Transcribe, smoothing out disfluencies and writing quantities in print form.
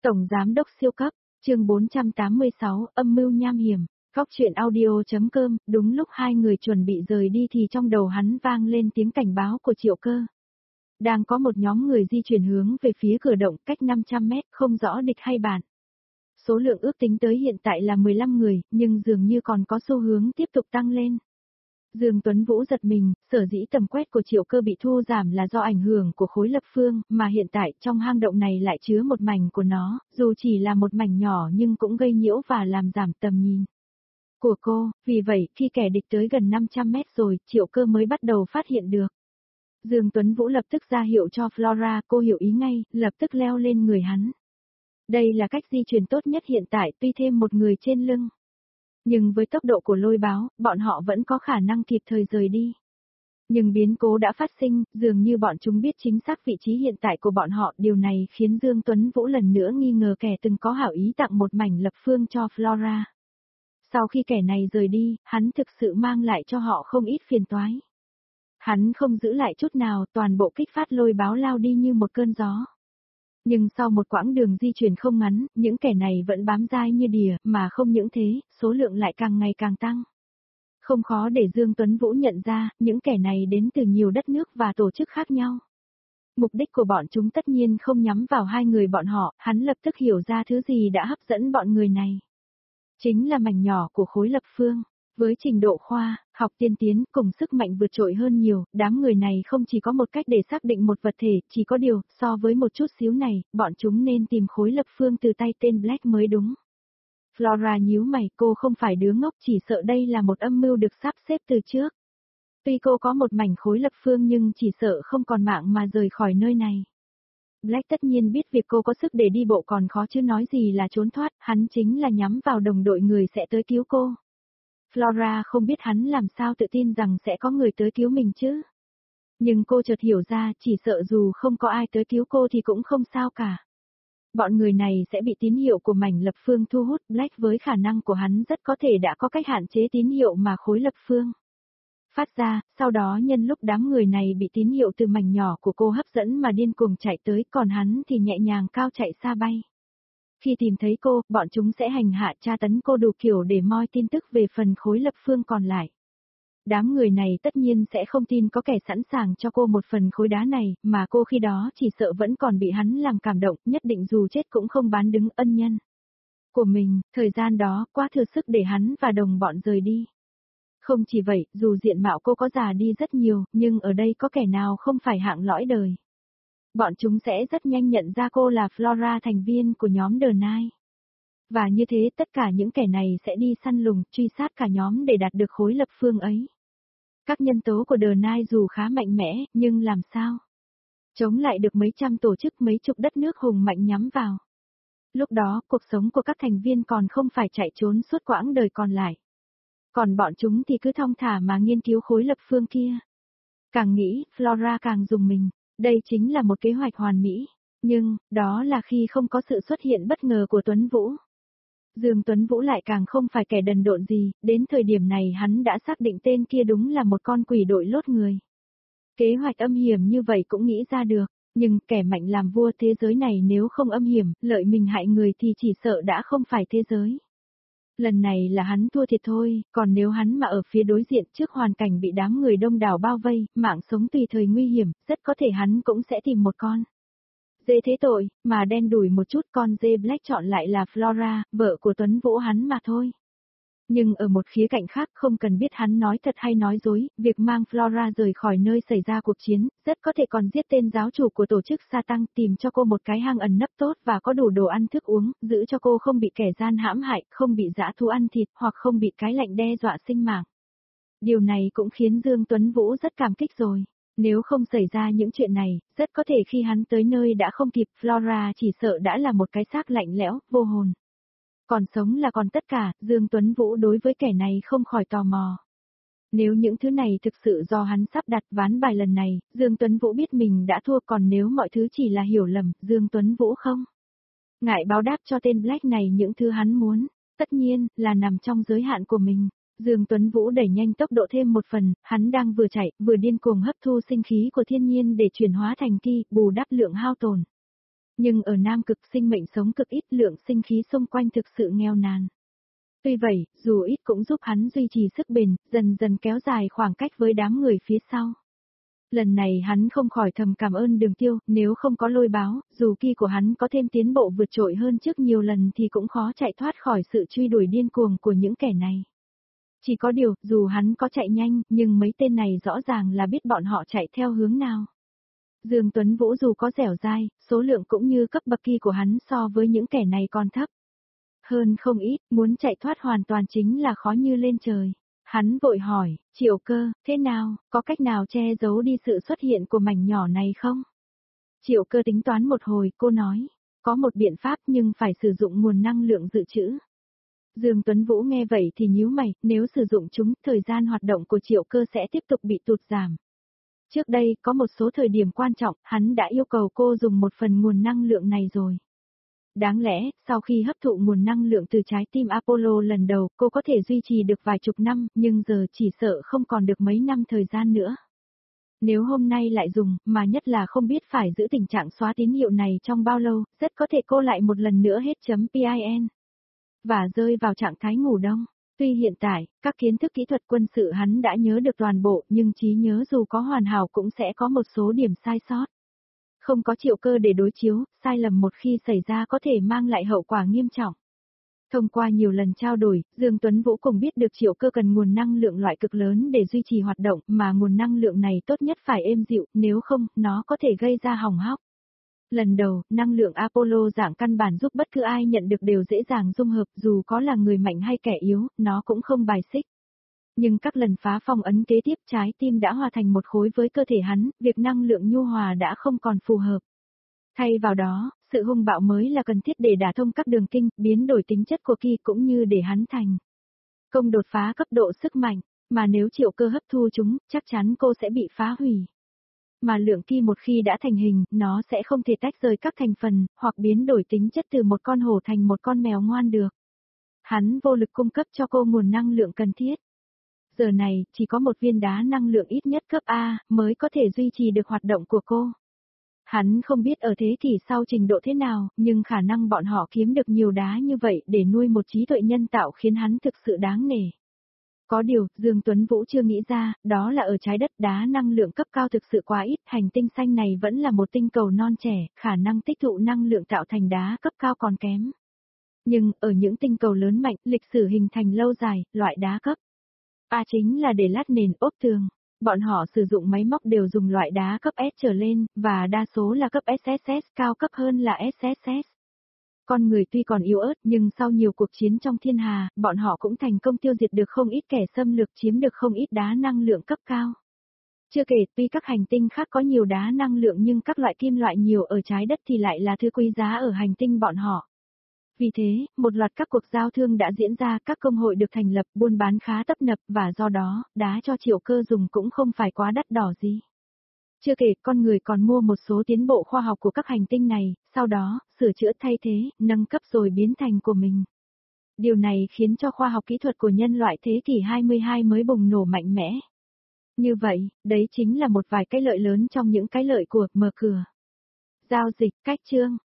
Tổng Giám đốc siêu cấp, chương 486, âm mưu nham hiểm, Góc truyện audio.com, đúng lúc hai người chuẩn bị rời đi thì trong đầu hắn vang lên tiếng cảnh báo của Triệu Cơ. Đang có một nhóm người di chuyển hướng về phía cửa động cách 500 mét, không rõ địch hay bạn. Số lượng ước tính tới hiện tại là 15 người, nhưng dường như còn có xu hướng tiếp tục tăng lên. Dương Tuấn Vũ giật mình, sở dĩ tầm quét của Triệu Cơ bị thu giảm là do ảnh hưởng của khối lập phương, mà hiện tại trong hang động này lại chứa một mảnh của nó, dù chỉ là một mảnh nhỏ nhưng cũng gây nhiễu và làm giảm tầm nhìn của cô, vì vậy khi kẻ địch tới gần 500 mét rồi, Triệu Cơ mới bắt đầu phát hiện được. Dương Tuấn Vũ lập tức ra hiệu cho Flora, cô hiểu ý ngay, lập tức leo lên người hắn. Đây là cách di chuyển tốt nhất hiện tại, tuy thêm một người trên lưng. Nhưng với tốc độ của lôi báo, bọn họ vẫn có khả năng kịp thời rời đi. Nhưng biến cố đã phát sinh, dường như bọn chúng biết chính xác vị trí hiện tại của bọn họ, điều này khiến Dương Tuấn Vũ lần nữa nghi ngờ kẻ từng có hảo ý tặng một mảnh lập phương cho Flora. Sau khi kẻ này rời đi, hắn thực sự mang lại cho họ không ít phiền toái. Hắn không giữ lại chút nào, toàn bộ kích phát lôi báo lao đi như một cơn gió. Nhưng sau một quãng đường di chuyển không ngắn, những kẻ này vẫn bám dai như đìa, mà không những thế, số lượng lại càng ngày càng tăng. Không khó để Dương Tuấn Vũ nhận ra, những kẻ này đến từ nhiều đất nước và tổ chức khác nhau. Mục đích của bọn chúng tất nhiên không nhắm vào hai người bọn họ, hắn lập tức hiểu ra thứ gì đã hấp dẫn bọn người này. Chính là mảnh nhỏ của khối lập phương. Với trình độ khoa, học tiên tiến cùng sức mạnh vượt trội hơn nhiều, đám người này không chỉ có một cách để xác định một vật thể, chỉ có điều, so với một chút xíu này, bọn chúng nên tìm khối lập phương từ tay tên Black mới đúng. Flora nhíu mày, cô không phải đứa ngốc, chỉ sợ đây là một âm mưu được sắp xếp từ trước. Tuy cô có một mảnh khối lập phương nhưng chỉ sợ không còn mạng mà rời khỏi nơi này. Black tất nhiên biết việc cô có sức để đi bộ còn khó chứ nói gì là trốn thoát, hắn chính là nhắm vào đồng đội người sẽ tới cứu cô. Flora không biết hắn làm sao tự tin rằng sẽ có người tới cứu mình chứ. Nhưng cô chợt hiểu ra, chỉ sợ dù không có ai tới cứu cô thì cũng không sao cả. Bọn người này sẽ bị tín hiệu của mảnh lập phương thu hút. Black với khả năng của hắn rất có thể đã có cách hạn chế tín hiệu mà khối lập phương phát ra, sau đó nhân lúc đám người này bị tín hiệu từ mảnh nhỏ của cô hấp dẫn mà điên cuồng chạy tới, còn hắn thì nhẹ nhàng cao chạy xa bay. Khi tìm thấy cô, bọn chúng sẽ hành hạ tra tấn cô đủ kiểu để moi tin tức về phần khối lập phương còn lại. Đám người này tất nhiên sẽ không tin có kẻ sẵn sàng cho cô một phần khối đá này, mà cô khi đó chỉ sợ vẫn còn bị hắn làm cảm động, nhất định dù chết cũng không bán đứng ân nhân của mình, thời gian đó quá thừa sức để hắn và đồng bọn rời đi. Không chỉ vậy, dù diện mạo cô có già đi rất nhiều, nhưng ở đây có kẻ nào không phải hạng lõi đời. Bọn chúng sẽ rất nhanh nhận ra cô là Flora, thành viên của nhóm The Nine. Và như thế tất cả những kẻ này sẽ đi săn lùng, truy sát cả nhóm để đạt được khối lập phương ấy. Các nhân tố của The Nine dù khá mạnh mẽ, nhưng làm sao chống lại được mấy trăm tổ chức mấy chục đất nước hùng mạnh nhắm vào. Lúc đó, cuộc sống của các thành viên còn không phải chạy trốn suốt quãng đời còn lại. Còn bọn chúng thì cứ thong thả mà nghiên cứu khối lập phương kia. Càng nghĩ, Flora càng rùng mình. Đây chính là một kế hoạch hoàn mỹ. Nhưng, đó là khi không có sự xuất hiện bất ngờ của Tuấn Vũ. Dương Tuấn Vũ lại càng không phải kẻ đần độn gì, đến thời điểm này hắn đã xác định tên kia đúng là một con quỷ đội lốt người. Kế hoạch âm hiểm như vậy cũng nghĩ ra được, nhưng kẻ mạnh làm vua thế giới này nếu không âm hiểm, lợi mình hại người thì chỉ sợ đã không phải thế giới. Lần này là hắn thua thiệt thôi, còn nếu hắn mà ở phía đối diện trước hoàn cảnh bị đám người đông đảo bao vây, mạng sống tùy thời nguy hiểm, rất có thể hắn cũng sẽ tìm một con dê thế tội, mà đen đủi một chút, con dê Black chọn lại là Flora, vợ của Tuấn Vũ hắn mà thôi. Nhưng ở một khía cạnh khác không cần biết hắn nói thật hay nói dối, việc mang Flora rời khỏi nơi xảy ra cuộc chiến, rất có thể còn giết tên giáo chủ của tổ chức Sa Tăng, tìm cho cô một cái hang ẩn nấp tốt và có đủ đồ ăn thức uống, giữ cho cô không bị kẻ gian hãm hại, không bị dã thú ăn thịt, hoặc không bị cái lạnh đe dọa sinh mạng. Điều này cũng khiến Dương Tuấn Vũ rất cảm kích rồi. Nếu không xảy ra những chuyện này, rất có thể khi hắn tới nơi đã không kịp, Flora chỉ sợ đã là một cái xác lạnh lẽo, vô hồn. Còn sống là còn tất cả, Dương Tuấn Vũ đối với kẻ này không khỏi tò mò. Nếu những thứ này thực sự do hắn sắp đặt ván bài lần này, Dương Tuấn Vũ biết mình đã thua, còn nếu mọi thứ chỉ là hiểu lầm, Dương Tuấn Vũ không ngại báo đáp cho tên Black này những thứ hắn muốn, tất nhiên là nằm trong giới hạn của mình. Dương Tuấn Vũ đẩy nhanh tốc độ thêm một phần, hắn đang vừa chạy, vừa điên cuồng hấp thu sinh khí của thiên nhiên để chuyển hóa thành ki, bù đắp lượng hao tổn Nhưng ở Nam Cực sinh mệnh sống cực ít, lượng sinh khí xung quanh thực sự nghèo nàn. Tuy vậy, dù ít cũng giúp hắn duy trì sức bền, dần dần kéo dài khoảng cách với đám người phía sau. Lần này hắn không khỏi thầm cảm ơn Đường Tiêu, nếu không có lôi báo, dù ki của hắn có thêm tiến bộ vượt trội hơn trước nhiều lần thì cũng khó chạy thoát khỏi sự truy đuổi điên cuồng của những kẻ này. Chỉ có điều, dù hắn có chạy nhanh, nhưng mấy tên này rõ ràng là biết bọn họ chạy theo hướng nào. Dương Tuấn Vũ dù có dẻo dai, số lượng cũng như cấp bậc ki của hắn so với những kẻ này còn thấp. Hơn không ít, muốn chạy thoát hoàn toàn chính là khó như lên trời. Hắn vội hỏi, Triệu Cơ, thế nào, có cách nào che giấu đi sự xuất hiện của mảnh nhỏ này không? Triệu Cơ tính toán một hồi, cô nói, có một biện pháp nhưng phải sử dụng nguồn năng lượng dự trữ. Dương Tuấn Vũ nghe vậy thì nhíu mày, nếu sử dụng chúng, thời gian hoạt động của Triệu Cơ sẽ tiếp tục bị tụt giảm. Trước đây, có một số thời điểm quan trọng, hắn đã yêu cầu cô dùng một phần nguồn năng lượng này rồi. Đáng lẽ, sau khi hấp thụ nguồn năng lượng từ trái tim Apollo lần đầu, cô có thể duy trì được vài chục năm, nhưng giờ chỉ sợ không còn được mấy năm thời gian nữa. Nếu hôm nay lại dùng, mà nhất là không biết phải giữ tình trạng xóa tín hiệu này trong bao lâu, rất có thể cô lại một lần nữa hết .pin. Và rơi vào trạng thái ngủ đông. Tuy hiện tại, các kiến thức kỹ thuật quân sự hắn đã nhớ được toàn bộ, nhưng trí nhớ dù có hoàn hảo cũng sẽ có một số điểm sai sót. Không có Triệu Cơ để đối chiếu, sai lầm một khi xảy ra có thể mang lại hậu quả nghiêm trọng. Thông qua nhiều lần trao đổi, Dương Tuấn Vũ cùng biết được Triệu Cơ cần nguồn năng lượng loại cực lớn để duy trì hoạt động, mà nguồn năng lượng này tốt nhất phải êm dịu, nếu không, nó có thể gây ra hỏng hóc. Lần đầu, năng lượng Apollo dạng căn bản giúp bất cứ ai nhận được đều dễ dàng dung hợp, dù có là người mạnh hay kẻ yếu, nó cũng không bài xích. Nhưng các lần phá phong ấn kế tiếp, trái tim đã hòa thành một khối với cơ thể hắn, việc năng lượng nhu hòa đã không còn phù hợp. Thay vào đó, sự hung bạo mới là cần thiết để đả thông các đường kinh, biến đổi tính chất của ki cũng như để hắn thành công đột phá cấp độ sức mạnh, mà nếu Triệu Cơ hấp thu chúng, chắc chắn cô sẽ bị phá hủy. Mà lượng ki một khi đã thành hình, nó sẽ không thể tách rời các thành phần, hoặc biến đổi tính chất từ một con hổ thành một con mèo ngoan được. Hắn vô lực cung cấp cho cô nguồn năng lượng cần thiết. Giờ này, chỉ có một viên đá năng lượng ít nhất cấp A, mới có thể duy trì được hoạt động của cô. Hắn không biết ở thế kỷ sau trình độ thế nào, nhưng khả năng bọn họ kiếm được nhiều đá như vậy để nuôi một trí tuệ nhân tạo khiến hắn thực sự đáng nể. Có điều, Dương Tuấn Vũ chưa nghĩ ra, đó là ở trái đất đá năng lượng cấp cao thực sự quá ít, hành tinh xanh này vẫn là một tinh cầu non trẻ, khả năng tích tụ năng lượng tạo thành đá cấp cao còn kém. Nhưng, ở những tinh cầu lớn mạnh, lịch sử hình thành lâu dài, loại đá cấp A chính là để lát nền ốp tường. Bọn họ sử dụng máy móc đều dùng loại đá cấp S trở lên, và đa số là cấp SSS, cao cấp hơn là SSS. Con người tuy còn yếu ớt nhưng sau nhiều cuộc chiến trong thiên hà, bọn họ cũng thành công tiêu diệt được không ít kẻ xâm lược, chiếm được không ít đá năng lượng cấp cao. Chưa kể, tuy các hành tinh khác có nhiều đá năng lượng nhưng các loại kim loại nhiều ở trái đất thì lại là thứ quý giá ở hành tinh bọn họ. Vì thế, một loạt các cuộc giao thương đã diễn ra, các công hội được thành lập, buôn bán khá tấp nập và do đó, đá cho Triệu Cơ dùng cũng không phải quá đắt đỏ gì. Chưa kể, con người còn mua một số tiến bộ khoa học của các hành tinh này, sau đó, sửa chữa thay thế, nâng cấp rồi biến thành của mình. Điều này khiến cho khoa học kỹ thuật của nhân loại thế kỷ 22 mới bùng nổ mạnh mẽ. Như vậy, đấy chính là một vài cái lợi lớn trong những cái lợi của mở cửa. Giao dịch, cách chương.